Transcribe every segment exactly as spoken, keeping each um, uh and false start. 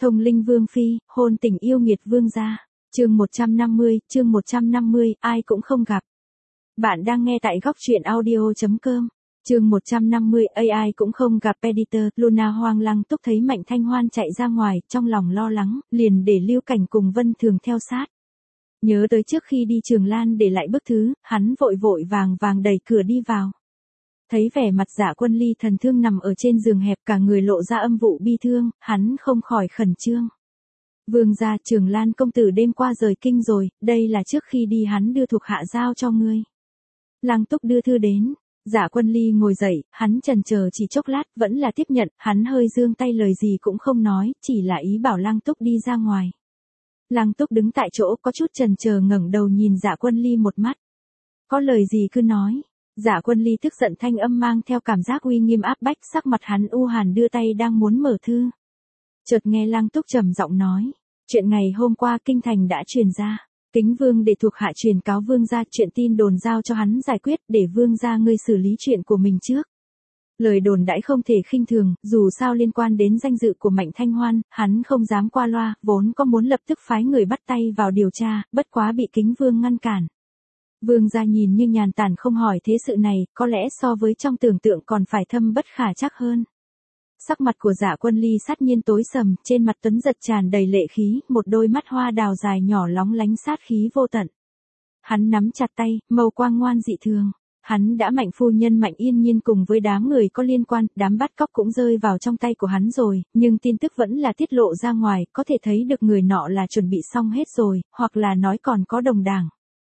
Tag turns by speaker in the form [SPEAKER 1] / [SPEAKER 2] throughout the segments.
[SPEAKER 1] Thông linh vương phi, hôn tình yêu nghiệt vương gia. Chương một trăm năm mươi, chương một trăm năm mươi, ai cũng không gặp. Bạn đang nghe tại góc truyện audio chấm com. Chương một trăm năm mươi, ai cũng không gặp editor. Luna hoang lăng túc thấy Mạnh Thanh Hoan chạy ra ngoài, trong lòng lo lắng, liền để Lưu Cảnh cùng Vân Thường theo sát. Nhớ tới trước khi đi Trường Lan để lại bức thư, hắn vội vội vàng vàng đẩy cửa đi vào. Thấy vẻ mặt Dạ Quân Ly thần thương nằm ở trên giường hẹp, cả người lộ ra âm vụ bi thương, hắn không khỏi khẩn trương. Vương gia, Trường Lan công tử đêm qua rời kinh rồi, đây là trước khi đi hắn đưa thuộc hạ giao cho ngươi. Lăng Túc đưa thư đến. Dạ Quân Ly ngồi dậy, hắn chần chờ chỉ chốc lát, vẫn là tiếp nhận, hắn hơi giương tay lời gì cũng không nói, chỉ là ý bảo Lăng Túc đi ra ngoài. Lăng Túc đứng tại chỗ có chút chần chờ ngẩng đầu nhìn Dạ Quân Ly một mắt. Có lời gì cứ nói. Dạ Quân Ly tức giận thanh âm mang theo cảm giác uy nghiêm áp bách, sắc mặt hắn u hàn đưa tay đang muốn mở thư. Chợt nghe Lăng Túc trầm giọng nói, chuyện ngày hôm qua kinh thành đã truyền ra, Kính Vương để thuộc hạ truyền cáo Vương gia chuyện tin đồn giao cho hắn giải quyết, để Vương gia ngươi xử lý chuyện của mình trước. Lời đồn đãi không thể khinh thường, dù sao liên quan đến danh dự của Mạnh Thanh Hoan, hắn không dám qua loa, vốn có muốn lập tức phái người bắt tay vào điều tra, bất quá bị Kính Vương ngăn cản. Vương gia nhìn như nhàn tản không hỏi thế sự này, có lẽ so với trong tưởng tượng còn phải thâm bất khả trắc hơn. Sắc mặt của Dạ Quân Ly sát nhiên tối sầm, trên mặt Tuấn Giật tràn đầy lệ khí, một đôi mắt hoa đào dài nhỏ lóng lánh sát khí vô tận. Hắn nắm chặt tay, màu quang ngoan dị thường. Hắn đã Mạnh phu nhân Mạnh Yên Nhiên cùng với đám người có liên quan, đám bắt cóc cũng rơi vào trong tay của hắn rồi, nhưng tin tức vẫn là tiết lộ ra ngoài, có thể thấy được người nọ là chuẩn bị xong hết rồi, hoặc là nói còn có đồng đảng.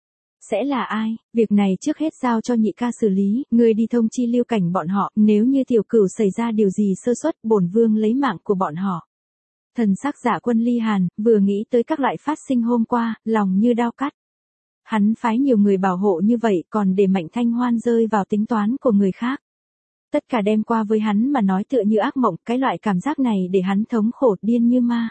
[SPEAKER 1] Sẽ là ai? Việc này trước hết giao cho nhị ca xử lý, người đi thông chi Lưu Cảnh bọn họ, nếu như tiểu cửu xảy ra điều gì sơ suất, bổn vương lấy mạng của bọn họ. Thần sắc Dạ Quân Ly hàn, vừa nghĩ tới các loại phát sinh hôm qua, lòng như đao cắt. Hắn phái nhiều người bảo hộ như vậy, còn để Mạnh Thanh Hoan rơi vào tính toán của người khác. Tất cả đem qua với hắn mà nói tựa như ác mộng, cái loại cảm giác này để hắn thống khổ điên như ma.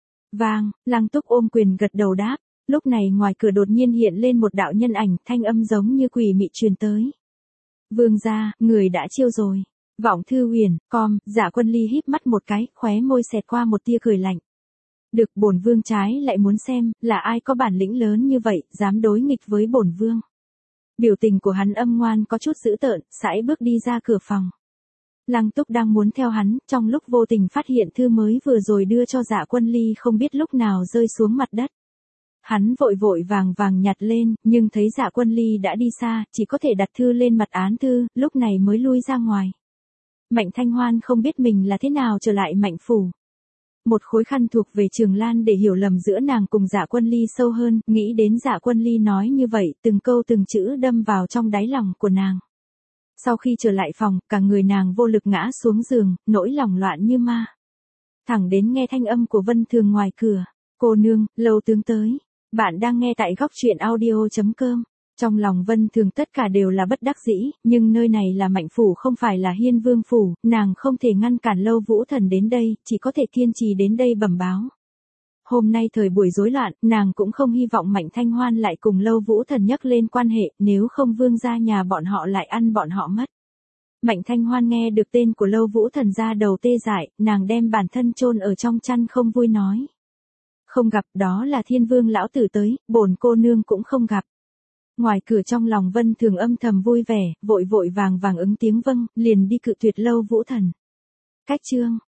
[SPEAKER 1] Vang, Lăng Túc ôm quyền gật đầu đáp. Lúc này ngoài cửa đột nhiên hiện lên một đạo nhân ảnh, thanh âm giống như quỷ mị truyền tới. Vương gia, người đã chiêu rồi. Vọng thư huyền, com, Dạ Quân Ly híp mắt một cái, khóe môi xẹt qua một tia cười lạnh. Được, bổn vương trái lại muốn xem, là ai có bản lĩnh lớn như vậy, dám đối nghịch với bổn vương. Biểu tình của hắn âm ngoan có chút dữ tợn, sải bước đi ra cửa phòng. Lăng Túc đang muốn theo hắn, trong lúc vô tình phát hiện thư mới vừa rồi đưa cho Dạ Quân Ly không biết lúc nào rơi xuống mặt đất. Hắn vội vội vàng vàng nhặt lên, nhưng thấy Dạ Quân Ly đã đi xa, chỉ có thể đặt thư lên mặt án thư, lúc này mới lui ra ngoài. Mạnh Thanh Hoan không biết mình là thế nào trở lại Mạnh phủ. Một khối khăn thuộc về Trường Lan để hiểu lầm giữa nàng cùng Dạ Quân Ly sâu hơn, nghĩ đến Dạ Quân Ly nói như vậy, từng câu từng chữ đâm vào trong đáy lòng của nàng. Sau khi trở lại phòng, cả người nàng vô lực ngã xuống giường, nỗi lòng loạn như ma. Thẳng đến nghe thanh âm của Vân Thường ngoài cửa, cô nương, Lâu tướng tới. Bạn đang nghe tại góc truyện audio chấm com. Trong lòng Vân Thường tất cả đều là bất đắc dĩ, nhưng nơi này là Mạnh phủ không phải là Hiên Vương phủ, nàng không thể ngăn cản Lâu Vũ Thần đến đây, chỉ có thể kiên trì đến đây bẩm báo. Hôm nay thời buổi rối loạn, nàng cũng không hy vọng Mạnh Thanh Hoan lại cùng Lâu Vũ Thần nhắc lên quan hệ, nếu không vương gia nhà bọn họ lại ăn bọn họ mất. Mạnh Thanh Hoan nghe được tên của Lâu Vũ Thần ra đầu tê dại, nàng đem bản thân chôn ở trong chăn không vui nói. Không gặp, đó là Thiên Vương lão tử tới, bổn cô nương cũng không gặp. Ngoài cửa trong lòng Vân Thường âm thầm vui vẻ, vội vội vàng vàng ứng tiếng vâng, liền đi cự tuyệt Lâu Vũ Thần. Cách chương,